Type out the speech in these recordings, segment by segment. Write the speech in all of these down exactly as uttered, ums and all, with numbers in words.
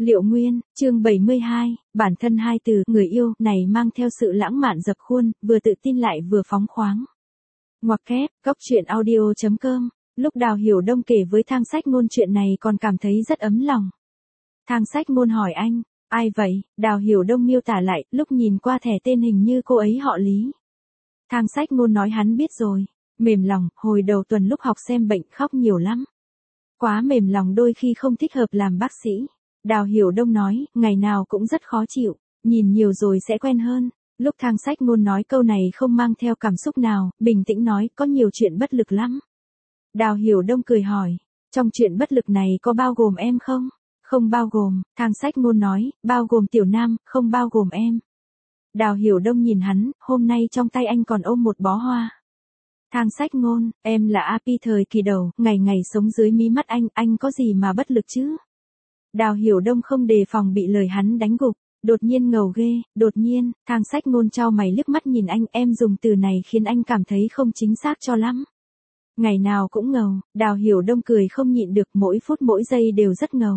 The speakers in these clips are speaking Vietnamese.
Liệu Nguyên, chương bảy mươi hai, bản thân hai từ, người yêu, này mang theo sự lãng mạn dập khuôn, vừa tự tin lại vừa phóng khoáng. Ngoặc kép, góc truyện audio chấm com, lúc Đào Hiểu Đông kể với Thang Sách Ngôn chuyện này còn cảm thấy rất ấm lòng. Thang Sách Ngôn hỏi anh, ai vậy? Đào Hiểu Đông miêu tả lại, lúc nhìn qua thẻ tên hình như cô ấy họ Lý. Thang Sách Ngôn nói hắn biết rồi, mềm lòng, hồi đầu tuần lúc học xem bệnh khóc nhiều lắm. Quá mềm lòng đôi khi không thích hợp làm bác sĩ. Đào Hiểu Đông nói, ngày nào cũng rất khó chịu, nhìn nhiều rồi sẽ quen hơn. Lúc Thang Sách Ngôn nói câu này không mang theo cảm xúc nào, bình tĩnh nói, có nhiều chuyện bất lực lắm. Đào Hiểu Đông cười hỏi, trong chuyện bất lực này có bao gồm em không? Không bao gồm, Thang Sách Ngôn nói, bao gồm Tiểu Nam, không bao gồm em. Đào Hiểu Đông nhìn hắn, hôm nay trong tay anh còn ôm một bó hoa. Thang Sách Ngôn, em là a pê thời kỳ đầu, ngày ngày sống dưới mí mắt anh, anh có gì mà bất lực chứ? Đào Hiểu Đông không đề phòng bị lời hắn đánh gục, đột nhiên ngầu ghê, đột nhiên, Thang Sách Ngôn chau mày liếc mắt nhìn anh, em dùng từ này khiến anh cảm thấy không chính xác cho lắm. Ngày nào cũng ngầu, Đào Hiểu Đông cười không nhịn được, mỗi phút mỗi giây đều rất ngầu.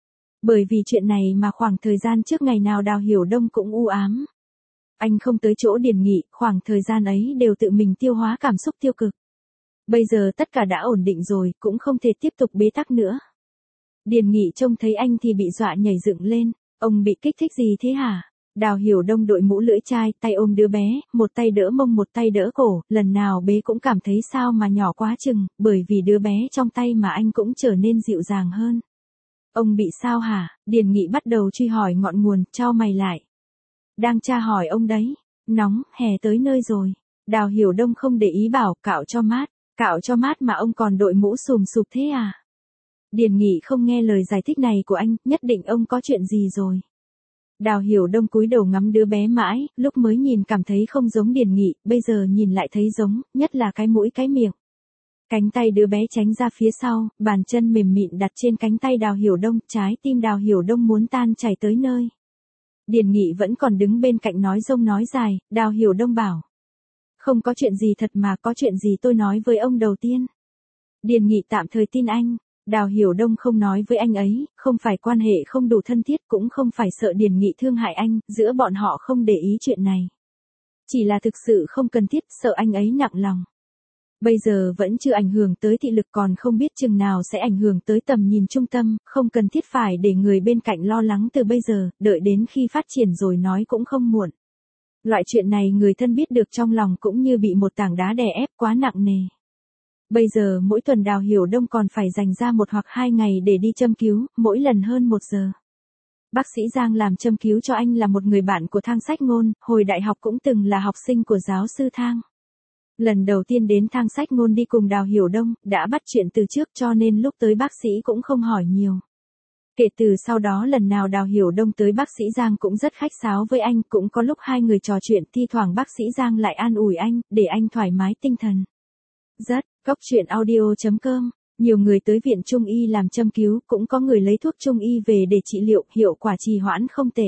Bởi vì chuyện này mà khoảng thời gian trước ngày nào Đào Hiểu Đông cũng u ám. Anh không tới chỗ Điền Nghị, khoảng thời gian ấy đều tự mình tiêu hóa cảm xúc tiêu cực. Bây giờ tất cả đã ổn định rồi, cũng không thể tiếp tục bế tắc nữa. Điền Nghị trông thấy anh thì bị dọa nhảy dựng lên, ông bị kích thích gì thế hả? Đào Hiểu Đông đội mũ lưỡi chai, tay ôm đứa bé, một tay đỡ mông một tay đỡ cổ, lần nào bế cũng cảm thấy sao mà nhỏ quá chừng, bởi vì đứa bé trong tay mà anh cũng trở nên dịu dàng hơn. Ông bị sao hả? Điền Nghị bắt đầu truy hỏi ngọn nguồn, chau mày lại. Đang tra hỏi ông đấy, nóng, hè tới nơi rồi. Đào Hiểu Đông không để ý bảo, cạo cho mát, cạo cho mát mà ông còn đội mũ xùm xụp thế à? Điền Nghị không nghe lời giải thích này của anh, nhất định ông có chuyện gì rồi. Đào Hiểu Đông cúi đầu ngắm đứa bé mãi, lúc mới nhìn cảm thấy không giống Điền Nghị, bây giờ nhìn lại thấy giống, nhất là cái mũi cái miệng. Cánh tay đứa bé tránh ra phía sau, bàn chân mềm mịn đặt trên cánh tay Đào Hiểu Đông, trái tim Đào Hiểu Đông muốn tan chảy tới nơi. Điền Nghị vẫn còn đứng bên cạnh nói rông nói dài, Đào Hiểu Đông bảo. Không có chuyện gì thật mà, có chuyện gì tôi nói với ông đầu tiên. Điền Nghị tạm thời tin anh. Đào Hiểu Đông không nói với anh ấy, không phải quan hệ không đủ thân thiết, cũng không phải sợ Điền Nghị thương hại anh, giữa bọn họ không để ý chuyện này. Chỉ là thực sự không cần thiết, sợ anh ấy nặng lòng. Bây giờ vẫn chưa ảnh hưởng tới thị lực, còn không biết chừng nào sẽ ảnh hưởng tới tầm nhìn trung tâm, không cần thiết phải để người bên cạnh lo lắng từ bây giờ, đợi đến khi phát triển rồi nói cũng không muộn. Loại chuyện này người thân biết được trong lòng cũng như bị một tảng đá đè ép quá nặng nề. Bây giờ mỗi tuần Đào Hiểu Đông còn phải dành ra một hoặc hai ngày để đi châm cứu, mỗi lần hơn một giờ. Bác sĩ Giang làm châm cứu cho anh là một người bạn của Thang Sách Ngôn, hồi đại học cũng từng là học sinh của giáo sư Thang. Lần đầu tiên đến Thang Sách Ngôn đi cùng Đào Hiểu Đông, đã bắt chuyện từ trước cho nên lúc tới bác sĩ cũng không hỏi nhiều. Kể từ sau đó lần nào Đào Hiểu Đông tới bác sĩ Giang cũng rất khách sáo với anh, cũng có lúc hai người trò chuyện, thi thoảng bác sĩ Giang lại an ủi anh, để anh thoải mái tinh thần. Rất, góc truyện audio chấm com, nhiều người tới viện Trung y làm châm cứu, cũng có người lấy thuốc Trung y về để trị liệu, hiệu quả trì hoãn không tệ.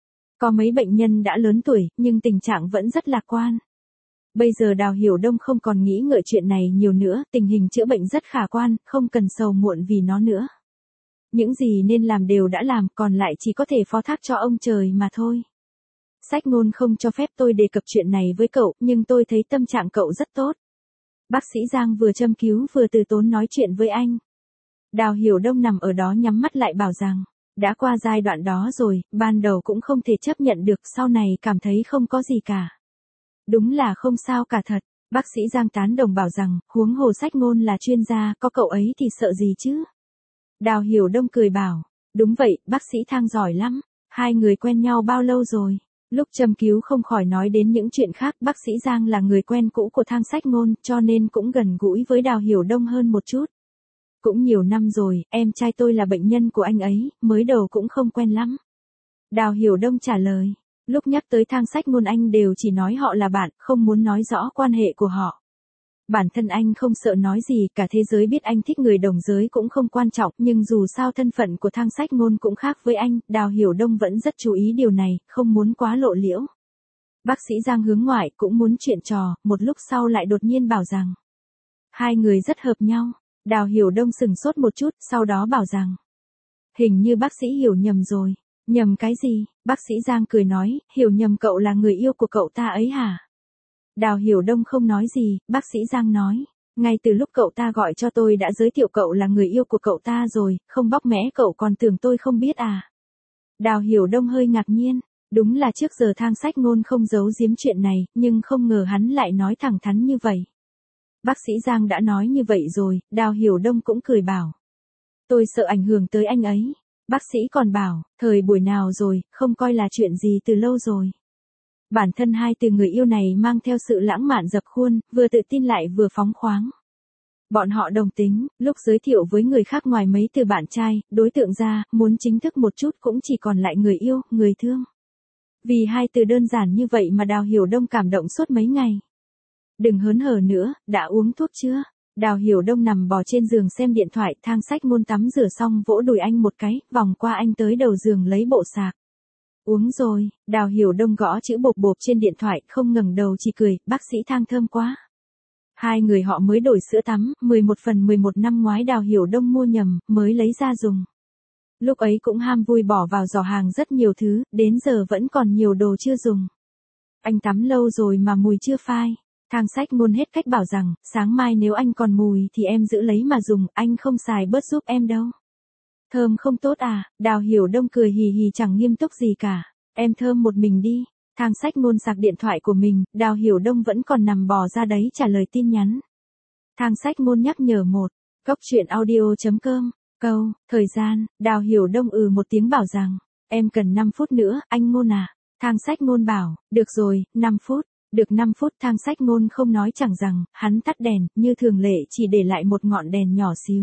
Có mấy bệnh nhân đã lớn tuổi, nhưng tình trạng vẫn rất lạc quan. Bây giờ Đào Hiểu Đông không còn nghĩ ngợi chuyện này nhiều nữa, tình hình chữa bệnh rất khả quan, không cần sầu muộn vì nó nữa. Những gì nên làm đều đã làm, còn lại chỉ có thể phó thác cho ông trời mà thôi. Sách Ngôn không cho phép tôi đề cập chuyện này với cậu, nhưng tôi thấy tâm trạng cậu rất tốt. Bác sĩ Giang vừa châm cứu vừa từ tốn nói chuyện với anh. Đào Hiểu Đông nằm ở đó nhắm mắt lại bảo rằng, đã qua giai đoạn đó rồi, ban đầu cũng không thể chấp nhận được, sau này cảm thấy không có gì cả. Đúng là không sao cả thật. Bác sĩ Giang tán đồng bảo rằng, huống hồ Sách Ngôn là chuyên gia, có cậu ấy thì sợ gì chứ? Đào Hiểu Đông cười bảo, đúng vậy, bác sĩ Thang giỏi lắm. Hai người quen nhau bao lâu rồi? Lúc châm cứu không khỏi nói đến những chuyện khác, bác sĩ Giang là người quen cũ của Thang Sách Ngôn, cho nên cũng gần gũi với Đào Hiểu Đông hơn một chút. Cũng nhiều năm rồi, em trai tôi là bệnh nhân của anh ấy, mới đầu cũng không quen lắm. Đào Hiểu Đông trả lời, lúc nhắc tới Thang Sách Ngôn anh đều chỉ nói họ là bạn, không muốn nói rõ quan hệ của họ. Bản thân anh không sợ nói gì, cả thế giới biết anh thích người đồng giới cũng không quan trọng, nhưng dù sao thân phận của Thang Sách Ngôn cũng khác với anh, Đào Hiểu Đông vẫn rất chú ý điều này, không muốn quá lộ liễu. Bác sĩ Giang hướng ngoại cũng muốn chuyện trò, một lúc sau lại đột nhiên bảo rằng, hai người rất hợp nhau. Đào Hiểu Đông sừng sốt một chút, sau đó bảo rằng, Hình như bác sĩ hiểu nhầm rồi. Nhầm cái gì? Bác sĩ Giang cười nói, hiểu nhầm cậu là người yêu của cậu ta ấy hả? Đào Hiểu Đông không nói gì, bác sĩ Giang nói. Ngay từ lúc cậu ta gọi cho tôi đã giới thiệu cậu là người yêu của cậu ta rồi, không bóc mẽ cậu còn tưởng tôi không biết à? Đào Hiểu Đông hơi ngạc nhiên. Đúng là trước giờ Thang Sách Ngôn không giấu giếm chuyện này, nhưng không ngờ hắn lại nói thẳng thắn như vậy. Bác sĩ Giang đã nói như vậy rồi, Đào Hiểu Đông cũng cười bảo. Tôi sợ ảnh hưởng tới anh ấy. Bác sĩ còn bảo, thời buổi nào rồi, không coi là chuyện gì từ lâu rồi. Bản thân hai từ người yêu này mang theo sự lãng mạn dập khuôn, vừa tự tin lại vừa phóng khoáng. Bọn họ đồng tính, lúc giới thiệu với người khác ngoài mấy từ bạn trai, đối tượng ra, muốn chính thức một chút cũng chỉ còn lại người yêu, người thương. Vì hai từ đơn giản như vậy mà Đào Hiểu Đông cảm động suốt mấy ngày. Đừng hớn hở nữa, đã uống thuốc chưa? Đào Hiểu Đông nằm bò trên giường xem điện thoại, Thang Sách Ngôn tắm rửa xong vỗ đùi anh một cái, vòng qua anh tới đầu giường lấy bộ sạc. Uống rồi, Đào Hiểu Đông gõ chữ bộp bộp trên điện thoại, không ngẩng đầu chỉ cười, bác sĩ Thang thơm quá. Hai người họ mới đổi sữa tắm, mười một phần mười một năm ngoái Đào Hiểu Đông mua nhầm, mới lấy ra dùng. Lúc ấy cũng ham vui bỏ vào giỏ hàng rất nhiều thứ, đến giờ vẫn còn nhiều đồ chưa dùng. Anh tắm lâu rồi mà mùi chưa phai. Thang Sách Ngôn hết cách bảo rằng, sáng mai nếu anh còn mùi thì em giữ lấy mà dùng, anh không xài bớt giúp em đâu. Thơm không tốt à? Đào Hiểu Đông cười hì hì chẳng nghiêm túc gì cả. Em thơm một mình đi. Thang Sách Ngôn sạc điện thoại của mình, Đào Hiểu Đông vẫn còn nằm bò ra đấy trả lời tin nhắn. Thang Sách Ngôn nhắc nhở một. Cốc truyện audio chấm com. Câu, thời gian, Đào Hiểu Đông ừ một tiếng bảo rằng, em cần năm phút nữa, anh Ngôn à. Thang Sách Ngôn bảo, được rồi, năm phút. Được năm phút Thang Sách Ngôn không nói chẳng rằng, hắn tắt đèn, như thường lệ chỉ để lại một ngọn đèn nhỏ xíu.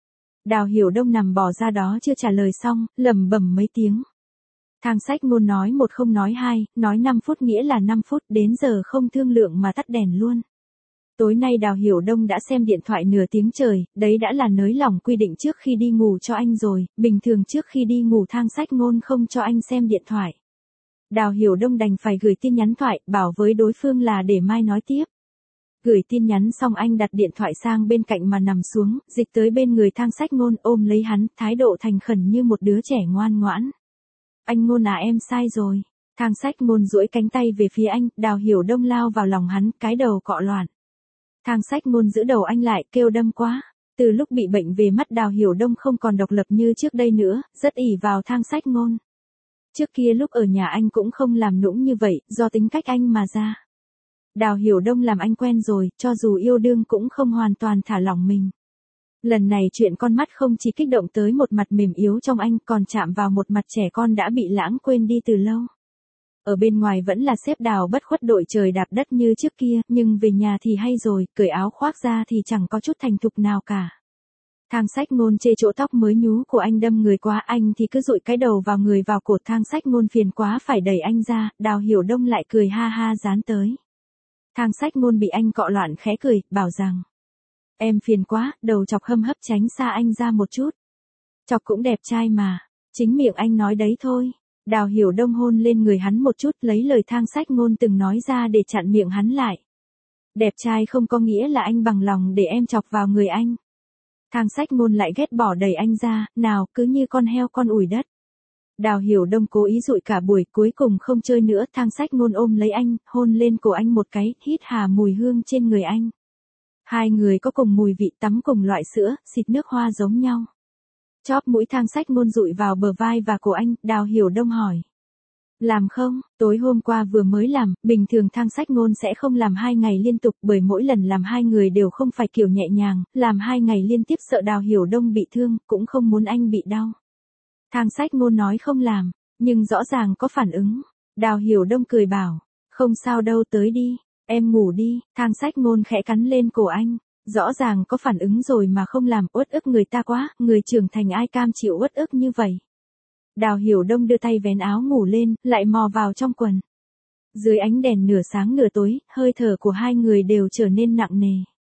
Đào Hiểu Đông nằm bò ra đó chưa trả lời xong, lẩm bẩm mấy tiếng. Thang Sách Ngôn nói một không nói hai, nói năm phút nghĩa là năm phút, đến giờ không thương lượng mà tắt đèn luôn. Tối nay Đào Hiểu Đông đã xem điện thoại nửa tiếng trời, đấy đã là nới lỏng quy định trước khi đi ngủ cho anh rồi, bình thường trước khi đi ngủ Thang Sách Ngôn không cho anh xem điện thoại. Đào Hiểu Đông đành phải gửi tin nhắn thoại, bảo với đối phương là để mai nói tiếp. Gửi tin nhắn xong anh đặt điện thoại sang bên cạnh mà nằm xuống, dịch tới bên người Thang Sách Ngôn ôm lấy hắn, thái độ thành khẩn như một đứa trẻ ngoan ngoãn. Anh Ngôn à, em sai rồi. Thang Sách Ngôn duỗi cánh tay về phía anh, Đào Hiểu Đông lao vào lòng hắn, cái đầu cọ loạn. Thang Sách Ngôn giữ đầu anh lại, kêu đâm quá. Từ lúc bị bệnh về mắt Đào Hiểu Đông không còn độc lập như trước đây nữa, rất ỷ vào Thang Sách Ngôn. Trước kia lúc ở nhà anh cũng không làm nũng như vậy, do tính cách anh mà ra. Đào Hiểu Đông làm anh quen rồi, cho dù yêu đương cũng không hoàn toàn thả lỏng mình. Lần này chuyện con mắt không chỉ kích động tới một mặt mềm yếu trong anh, còn chạm vào một mặt trẻ con đã bị lãng quên đi từ lâu. Ở bên ngoài vẫn là xếp Đào bất khuất đội trời đạp đất như trước kia, nhưng về nhà thì hay rồi, cởi áo khoác ra thì chẳng có chút thành thục nào cả. Thang Sách Ngôn chê chỗ tóc mới nhú của anh đâm người quá, anh thì cứ dụi cái đầu vào người vào cổ. Thang Sách Ngôn phiền quá phải đẩy anh ra, Đào Hiểu Đông lại cười ha ha dán tới. Thang Sách Ngôn bị anh cọ loạn khẽ cười, bảo rằng, em phiền quá, đầu chọc hâm hấp tránh xa anh ra một chút. Chọc cũng đẹp trai mà, chính miệng anh nói đấy thôi. Đào Hiểu Đông hôn lên người hắn một chút, lấy lời Thang Sách Ngôn từng nói ra để chặn miệng hắn lại. Đẹp trai không có nghĩa là anh bằng lòng để em chọc vào người anh. Thang Sách Ngôn lại ghét bỏ đẩy anh ra, nào, cứ như con heo con ủi đất. Đào Hiểu Đông cố ý dụi cả buổi, cuối cùng không chơi nữa. Thang Sách Ngôn ôm lấy anh, hôn lên cổ anh một cái, hít hà mùi hương trên người anh. Hai người có cùng mùi vị, tắm cùng loại sữa, xịt nước hoa giống nhau. Chóp mũi Thang Sách Ngôn dụi vào bờ vai và cổ anh, Đào Hiểu Đông hỏi. Làm không? Tối hôm qua vừa mới làm, bình thường Thang Sách Ngôn sẽ không làm hai ngày liên tục, bởi mỗi lần làm hai người đều không phải kiểu nhẹ nhàng, làm hai ngày liên tiếp sợ Đào Hiểu Đông bị thương, cũng không muốn anh bị đau. Thang Sách Ngôn nói không làm, nhưng rõ ràng có phản ứng. Đào Hiểu Đông cười bảo, không sao đâu, tới đi, em ngủ đi. Thang Sách Ngôn khẽ cắn lên cổ anh, rõ ràng có phản ứng rồi mà không làm, uất ức người ta quá, người trưởng thành ai cam chịu uất ức như vậy. Đào Hiểu Đông đưa tay vén áo ngủ lên, lại mò vào trong quần. Dưới ánh đèn nửa sáng nửa tối, hơi thở của hai người đều trở nên nặng nề.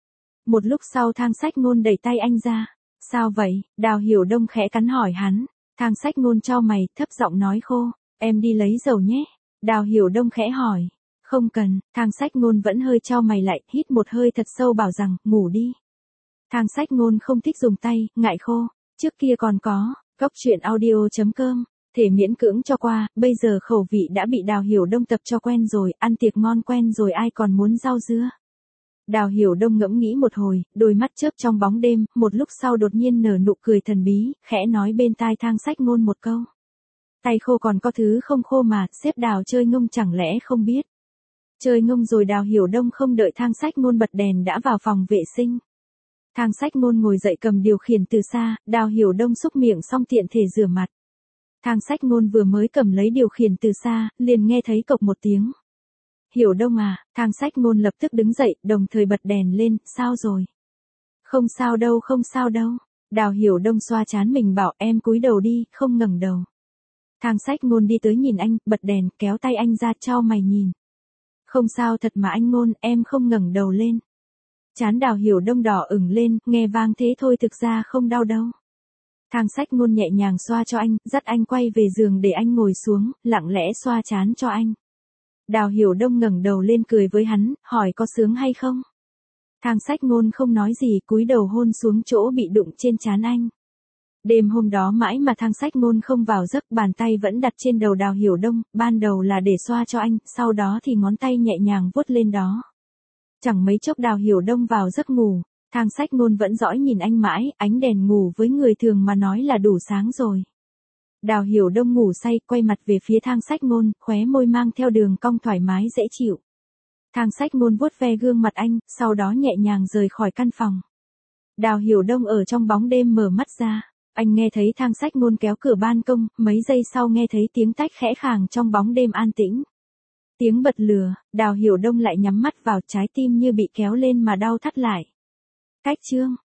Một lúc sau Thang Sách Ngôn đẩy tay anh ra. Sao vậy? Đào Hiểu Đông khẽ cắn hỏi hắn. Thang Sách Ngôn chau mày, thấp giọng nói khô, em đi lấy dầu nhé. Đào Hiểu Đông khẽ hỏi. Không cần. Thang Sách Ngôn vẫn hơi chau mày lại, hít một hơi thật sâu bảo rằng, ngủ đi. Thang Sách Ngôn không thích dùng tay, ngại khô. Trước kia còn có, Cốc truyện audio chấm com, thể miễn cưỡng cho qua, bây giờ khẩu vị đã bị Đào Hiểu Đông tập cho quen rồi, ăn tiệc ngon quen rồi ai còn muốn rau dưa. Đào Hiểu Đông ngẫm nghĩ một hồi, đôi mắt chớp trong bóng đêm, một lúc sau đột nhiên nở nụ cười thần bí, khẽ nói bên tai Thang Sách Ngôn một câu. Tay khô còn có thứ không khô mà, xếp Đào chơi ngông chẳng lẽ không biết. Chơi ngông rồi. Đào Hiểu Đông không đợi Thang Sách Ngôn bật đèn đã vào phòng vệ sinh. Thang Sách Ngôn ngồi dậy cầm điều khiển từ xa, Đào Hiểu Đông xúc miệng xong tiện thể rửa mặt. Thang Sách Ngôn vừa mới cầm lấy điều khiển từ xa, liền nghe thấy cộc một tiếng. Hiểu Đông à, Thang Sách Ngôn lập tức đứng dậy, đồng thời bật đèn lên, sao rồi? Không sao đâu, không sao đâu. Đào Hiểu Đông xoa trán mình bảo em cúi đầu đi, không ngẩng đầu. Thang Sách Ngôn đi tới nhìn anh, bật đèn, kéo tay anh ra cho mày nhìn. Không sao thật mà anh Ngôn, em không ngẩng đầu lên. Trán Đào Hiểu Đông đỏ ửng lên, nghe vang thế thôi thực ra không đau đâu. Thang Sách Ngôn nhẹ nhàng xoa cho anh, dắt anh quay về giường để anh ngồi xuống, lặng lẽ xoa trán cho anh. Đào Hiểu Đông ngẩng đầu lên cười với hắn, hỏi có sướng hay không? Thang Sách Ngôn không nói gì, cúi đầu hôn xuống chỗ bị đụng trên trán anh. Đêm hôm đó mãi mà Thang Sách Ngôn không vào giấc, bàn tay vẫn đặt trên đầu Đào Hiểu Đông, ban đầu là để xoa cho anh, sau đó thì ngón tay nhẹ nhàng vuốt lên đó. Chẳng mấy chốc Đào Hiểu Đông vào giấc ngủ, Thang Sách Ngôn vẫn dõi nhìn anh mãi, ánh đèn ngủ với người thường mà nói là đủ sáng rồi. Đào Hiểu Đông ngủ say, quay mặt về phía Thang Sách Ngôn, khóe môi mang theo đường cong thoải mái dễ chịu. Thang Sách Ngôn vuốt ve gương mặt anh, sau đó nhẹ nhàng rời khỏi căn phòng. Đào Hiểu Đông ở trong bóng đêm mở mắt ra, anh nghe thấy Thang Sách Ngôn kéo cửa ban công, mấy giây sau nghe thấy tiếng tách khẽ khàng trong bóng đêm an tĩnh. Tiếng bật lửa, Đào Hiểu Đông lại nhắm mắt vào, trái tim như bị kéo lên mà đau thắt lại. Cách chương